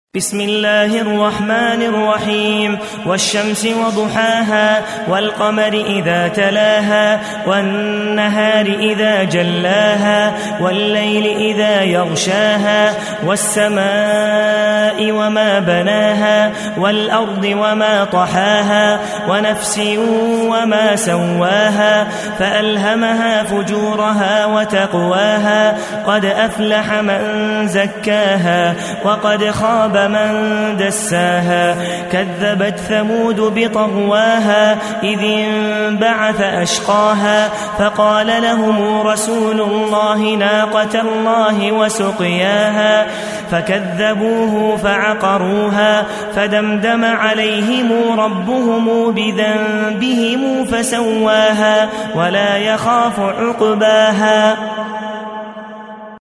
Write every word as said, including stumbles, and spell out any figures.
بسم الله الرحمن الرحيم والشمس وضحاها والقمر إذا تلاها والنهار إذا جلاها والليل إذا يغشاها والسماء وما بناها والأرض وما طحاها ونفس وما سواها فألهمها فجورها وتقواها قد أفلح من زكاها وقد خاب من دساها كذبت ثمود بطغواها إذ انبعث أشقاها فقال لهم رسول الله ناقة الله وسقياها فكذبوه فعقروها فدمدم عليهم ربهم بذنبهم فسواها ولا يخاف عقباها.